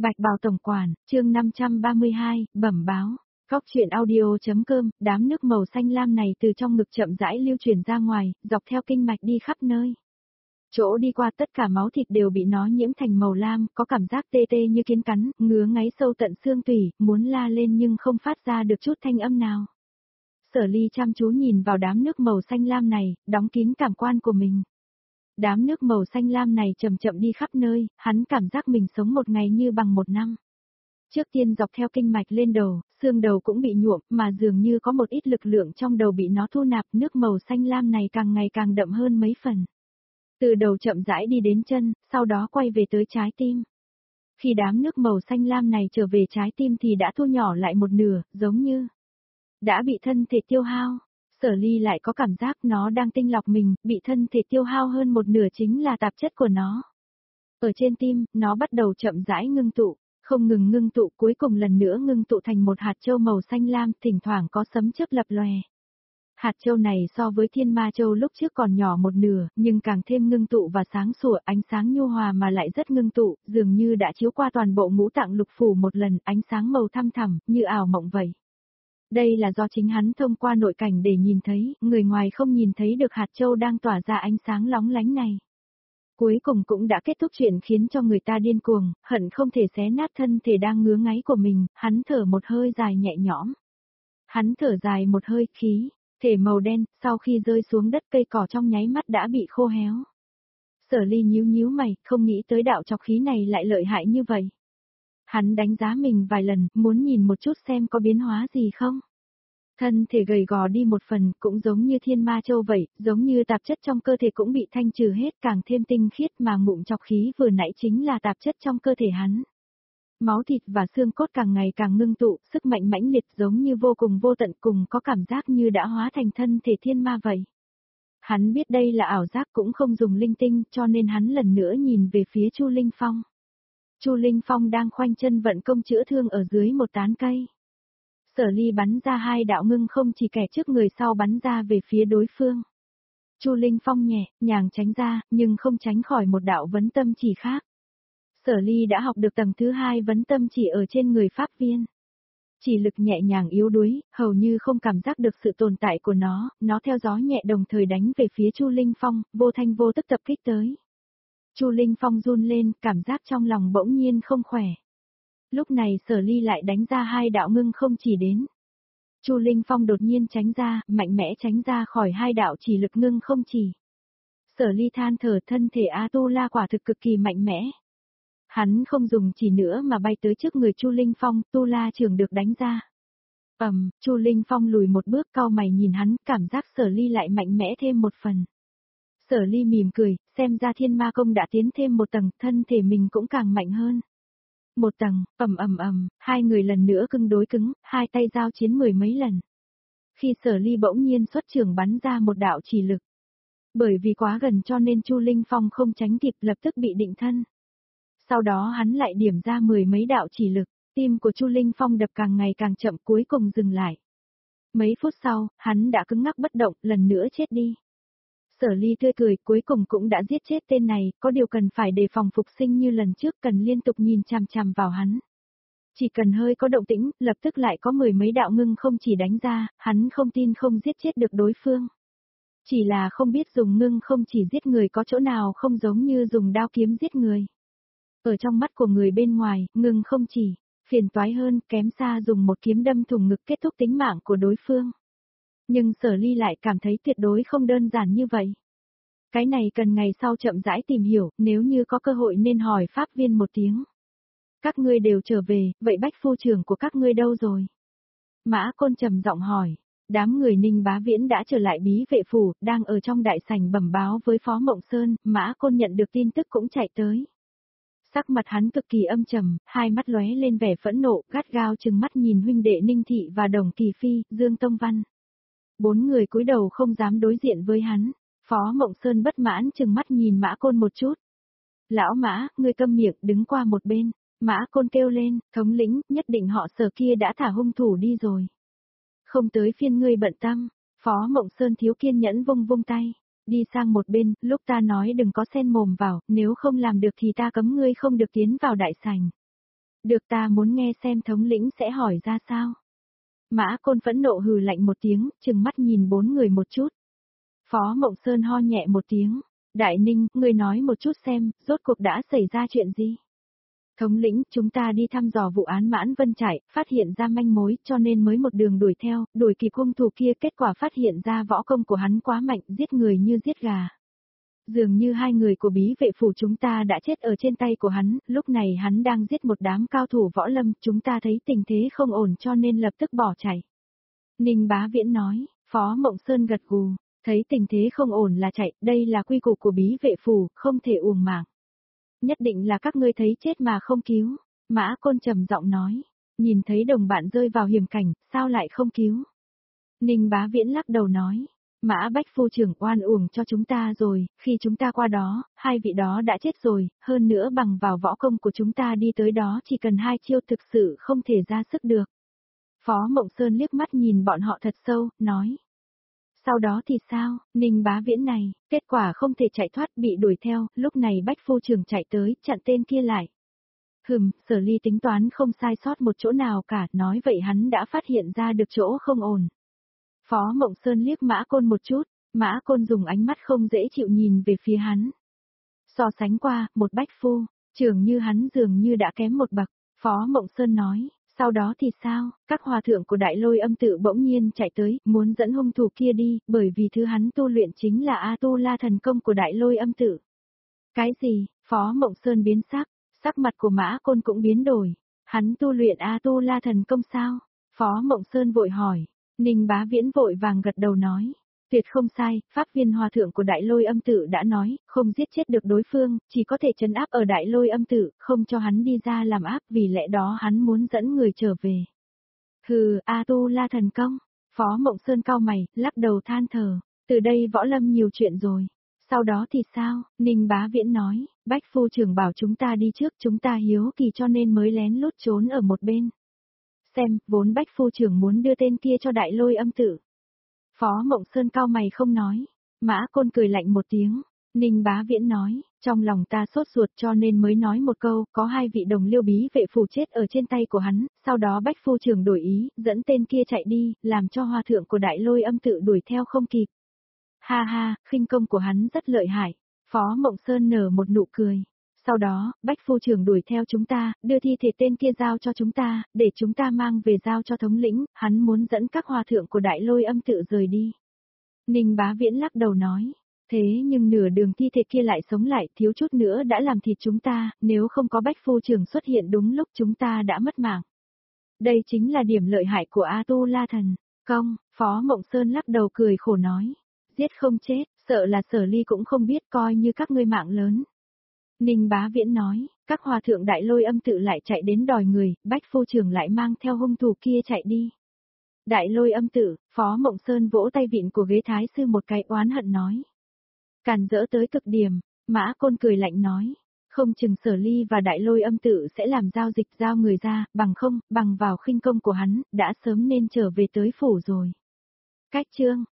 Bạch Bào Tổng Quản, chương 532, bẩm báo. Cóc truyện audio.com, đám nước màu xanh lam này từ trong ngực chậm rãi lưu truyền ra ngoài, dọc theo kinh mạch đi khắp nơi. Chỗ đi qua tất cả máu thịt đều bị nó nhiễm thành màu lam, có cảm giác tê tê như kiến cắn, ngứa ngáy sâu tận xương tủy, muốn la lên nhưng không phát ra được chút thanh âm nào. Sở Ly chăm chú nhìn vào đám nước màu xanh lam này, đóng kín cảm quan của mình. Đám nước màu xanh lam này chậm chậm đi khắp nơi, hắn cảm giác mình sống một ngày như bằng một năm. Trước tiên dọc theo kinh mạch lên đầu, xương đầu cũng bị nhuộm, mà dường như có một ít lực lượng trong đầu bị nó thu nạp, nước màu xanh lam này càng ngày càng đậm hơn mấy phần. Từ đầu chậm rãi đi đến chân, sau đó quay về tới trái tim. Khi đám nước màu xanh lam này trở về trái tim thì đã thu nhỏ lại một nửa, giống như đã bị thân thể tiêu hao. Sở Ly lại có cảm giác nó đang tinh lọc mình, bị thân thể tiêu hao hơn một nửa chính là tạp chất của nó. Ở trên tim, nó bắt đầu chậm rãi ngưng tụ, không ngừng ngưng tụ, cuối cùng lần nữa ngưng tụ thành một hạt châu màu xanh lam, thỉnh thoảng có sấm chớp lập lòe. Hạt châu này so với thiên ma châu lúc trước còn nhỏ một nửa, nhưng càng thêm ngưng tụ và sáng sủa, ánh sáng nhu hòa mà lại rất ngưng tụ, dường như đã chiếu qua toàn bộ ngũ tạng lục phủ một lần, ánh sáng màu thăm thẳm, như ảo mộng vậy. Đây là do chính hắn thông qua nội cảnh để nhìn thấy, người ngoài không nhìn thấy được hạt châu đang tỏa ra ánh sáng lóng lánh này. Cuối cùng cũng đã kết thúc chuyện khiến cho người ta điên cuồng, hận không thể xé nát thân thể đang ngứa ngáy của mình, hắn thở một hơi dài nhẹ nhõm. Hắn thở dài một hơi, khí thể màu đen, sau khi rơi xuống đất cây cỏ trong nháy mắt đã bị khô héo. Sở Ly nhíu nhíu mày, không nghĩ tới đạo trọc khí này lại lợi hại như vậy. Hắn đánh giá mình vài lần, muốn nhìn một chút xem có biến hóa gì không. Thân thể gầy gò đi một phần, cũng giống như thiên ma châu vậy, giống như tạp chất trong cơ thể cũng bị thanh trừ hết, càng thêm tinh khiết, mà ngụm trọc khí vừa nãy chính là tạp chất trong cơ thể hắn. Máu thịt và xương cốt càng ngày càng ngưng tụ, sức mạnh mãnh liệt giống như vô cùng vô tận, cùng có cảm giác như đã hóa thành thân thể thiên ma vậy. Hắn biết đây là ảo giác, cũng không dùng linh tinh, cho nên hắn lần nữa nhìn về phía Chu Linh Phong. Chu Linh Phong đang khoanh chân vận công chữa thương ở dưới một tán cây. Sở Ly bắn ra hai đạo ngưng không chỉ kẻ trước người sau bắn ra về phía đối phương. Chu Linh Phong nhẹ nhàng tránh ra, nhưng không tránh khỏi một đạo vấn tâm chỉ khác. Sở Ly đã học được tầng thứ 2 vấn tâm chỉ ở trên người pháp viên. Chỉ lực nhẹ nhàng yếu đuối, hầu như không cảm giác được sự tồn tại của nó theo gió nhẹ đồng thời đánh về phía Chu Linh Phong, vô thanh vô tức tập kích tới. Chu Linh Phong run lên, cảm giác trong lòng bỗng nhiên không khỏe. Lúc này Sở Ly lại đánh ra hai đạo ngưng không chỉ đến. Chu Linh Phong đột nhiên tránh ra, mạnh mẽ tránh ra khỏi hai đạo chỉ lực ngưng không chỉ. Sở Ly than thở, thân thể A-tu-la quả thực cực kỳ mạnh mẽ. Hắn không dùng chỉ nữa mà bay tới trước người Chu Linh Phong, tu la trường được đánh ra. Chu Linh Phong lùi một bước, cau mày nhìn hắn, cảm giác Sở Ly lại mạnh mẽ thêm một phần. Sở Ly mỉm cười, xem ra thiên ma công đã tiến thêm một tầng, thân thể mình cũng càng mạnh hơn. Một tầng, hai người lần nữa cứng đối cứng, hai tay giao chiến mười mấy lần. Khi Sở Ly bỗng nhiên xuất trường bắn ra một đạo chỉ lực. Bởi vì quá gần cho nên Chu Linh Phong không tránh kịp, lập tức bị định thân. Sau đó hắn lại điểm ra mười mấy đạo chỉ lực, tim của Chu Linh Phong đập càng ngày càng chậm, cuối cùng dừng lại. Mấy phút sau, hắn đã cứng ngắc bất động, lần nữa chết đi. Sở Ly tươi cười, cuối cùng cũng đã giết chết tên này, có điều cần phải đề phòng phục sinh như lần trước, cần liên tục nhìn chằm chằm vào hắn. Chỉ cần hơi có động tĩnh, lập tức lại có mười mấy đạo ngưng không chỉ đánh ra, hắn không tin không giết chết được đối phương. Chỉ là không biết dùng ngưng không chỉ giết người có chỗ nào không giống như dùng đao kiếm giết người. Ở trong mắt của người bên ngoài, ngưng không chỉ, phiền toái hơn, kém xa dùng một kiếm đâm thủng ngực kết thúc tính mạng của đối phương. Nhưng Sở Ly lại cảm thấy tuyệt đối không đơn giản như vậy. Cái này cần ngày sau chậm rãi tìm hiểu, nếu như có cơ hội nên hỏi pháp viên một tiếng. Các ngươi đều trở về, vậy bách phu trưởng của các ngươi đâu rồi? Mã Côn trầm giọng hỏi. Đám người Ninh Bá Viễn đã trở lại bí vệ phủ, đang ở trong đại sảnh bẩm báo với Phó Mộng Sơn, Mã Côn nhận được tin tức cũng chạy tới. Sắc mặt hắn cực kỳ âm trầm, hai mắt lóe lên vẻ phẫn nộ, gắt gao trừng mắt nhìn huynh đệ Ninh Thị và Đồng Kỳ Phi, Dương Tông Văn. Bốn người cúi đầu không dám đối diện với hắn. Phó Mộng Sơn bất mãn trừng mắt nhìn Mã Côn một chút. Lão Mã, ngươi câm miệng, đứng qua một bên. Mã Côn kêu lên, thống lĩnh, nhất định họ Sở kia đã thả hung thủ đi rồi. Không tới phiên ngươi bận tâm. Phó Mộng Sơn thiếu kiên nhẫn vung vung tay. Đi sang một bên, lúc ta nói đừng có xen mồm vào, nếu không làm được thì ta cấm ngươi không được tiến vào đại sảnh. Được, ta muốn nghe xem thống lĩnh sẽ hỏi ra sao. Mã Côn phẫn nộ hừ lạnh một tiếng, trừng mắt nhìn bốn người một chút. Phó Mộng Sơn ho nhẹ một tiếng. Đại Ninh, ngươi nói một chút xem, rốt cuộc đã xảy ra chuyện gì? Thống lĩnh, chúng ta đi thăm dò vụ án Mãn Vân Trải, phát hiện ra manh mối cho nên mới một đường đuổi theo, đuổi kịp hung thủ kia, kết quả phát hiện ra võ công của hắn quá mạnh, giết người như giết gà. Dường như hai người của bí vệ phủ chúng ta đã chết ở trên tay của hắn, lúc này hắn đang giết một đám cao thủ võ lâm, chúng ta thấy tình thế không ổn cho nên lập tức bỏ chạy. Ninh Bá Viễn nói, Phó Mộng Sơn gật gù, thấy tình thế không ổn là chạy, đây là quy củ của bí vệ phủ, không thể uổng mạng. Nhất định là các ngươi thấy chết mà không cứu. Mã Côn trầm giọng nói, nhìn thấy đồng bạn rơi vào hiểm cảnh, sao lại không cứu? Ninh Bá Viễn lắc đầu nói, Mã Bách phu trưởng oan uổng cho chúng ta rồi, khi chúng ta qua đó, hai vị đó đã chết rồi, hơn nữa bằng vào võ công của chúng ta đi tới đó chỉ cần hai chiêu thực sự không thể ra sức được. Phó Mộng Sơn liếc mắt nhìn bọn họ thật sâu, nói. Sau đó thì sao, Ninh Bá Viễn này, kết quả không thể chạy thoát bị đuổi theo, lúc này Bách phu trưởng chạy tới, chặn tên kia lại. Sở Ly tính toán không sai sót một chỗ nào cả, nói vậy hắn đã phát hiện ra được chỗ không ổn. Phó Mộng Sơn liếc Mã Côn một chút, Mã Côn dùng ánh mắt không dễ chịu nhìn về phía hắn. So sánh qua, một bách phu, trưởng như hắn dường như đã kém một bậc, Phó Mộng Sơn nói, sau đó thì sao, các hòa thượng của Đại Lôi Âm tự bỗng nhiên chạy tới, muốn dẫn hung thủ kia đi, bởi vì thứ hắn tu luyện chính là A-tu-la thần công của Đại Lôi Âm tự. Cái gì, Phó Mộng Sơn biến sắc, sắc mặt của Mã Côn cũng biến đổi, hắn tu luyện A-tu-la thần công sao? Phó Mộng Sơn vội hỏi. Ninh Bá Viễn vội vàng gật đầu nói, tuyệt không sai, pháp viên hòa thượng của Đại Lôi Âm tự đã nói, không giết chết được đối phương, chỉ có thể trấn áp ở Đại Lôi Âm tự, không cho hắn đi ra làm áp, vì lẽ đó hắn muốn dẫn người trở về. Hừ, A-tu-la thần công, Phó Mộng Sơn cau mày, lắc đầu than thở, từ đây võ lâm nhiều chuyện rồi. Sau đó thì sao, Ninh Bá Viễn nói, Bách phu trưởng bảo chúng ta đi trước, chúng ta hiếu kỳ cho nên mới lén lút trốn ở một bên. Xem, vốn Bách phu trưởng muốn đưa tên kia cho Đại Lôi Âm tự. Phó Mộng Sơn cau mày không nói. Mã Côn cười lạnh một tiếng. Ninh Bá Viễn nói, trong lòng ta sốt ruột cho nên mới nói một câu, có hai vị đồng liêu bí vệ phủ chết ở trên tay của hắn, sau đó Bách phu trưởng đổi ý, dẫn tên kia chạy đi, làm cho hòa thượng của Đại Lôi Âm tự đuổi theo không kịp. Ha ha, khinh công của hắn rất lợi hại. Phó Mộng Sơn nở một nụ cười. Sau đó, Bách phu trưởng đuổi theo chúng ta, đưa thi thể tên kia giao cho chúng ta, để chúng ta mang về giao cho thống lĩnh, hắn muốn dẫn các hòa thượng của Đại Lôi Âm tự rời đi. Ninh Bá Viễn lắc đầu nói, thế nhưng nửa đường thi thể kia lại sống lại, thiếu chút nữa đã làm thịt chúng ta, nếu không có Bách phu trưởng xuất hiện đúng lúc chúng ta đã mất mạng. Đây chính là điểm lợi hại của A-tu-la thần công. Phó Mộng Sơn lắc đầu cười khổ nói, giết không chết, sợ là Sở Ly cũng không biết, coi như các ngươi mạng lớn. Ninh Bá Viễn nói, các hòa thượng Đại Lôi Âm tự lại chạy đến đòi người, Bách phu trưởng lại mang theo hung thủ kia chạy đi. Đại Lôi Âm tự, Phó Mộng Sơn vỗ tay vịn của ghế thái sư một cái oán hận nói. Càn rỡ tới cực điểm, Mã Côn cười lạnh nói, không chừng Sở Ly và Đại Lôi Âm tự sẽ làm giao dịch giao người ra, bằng không, bằng vào khinh công của hắn, đã sớm nên trở về tới phủ rồi. Cách chương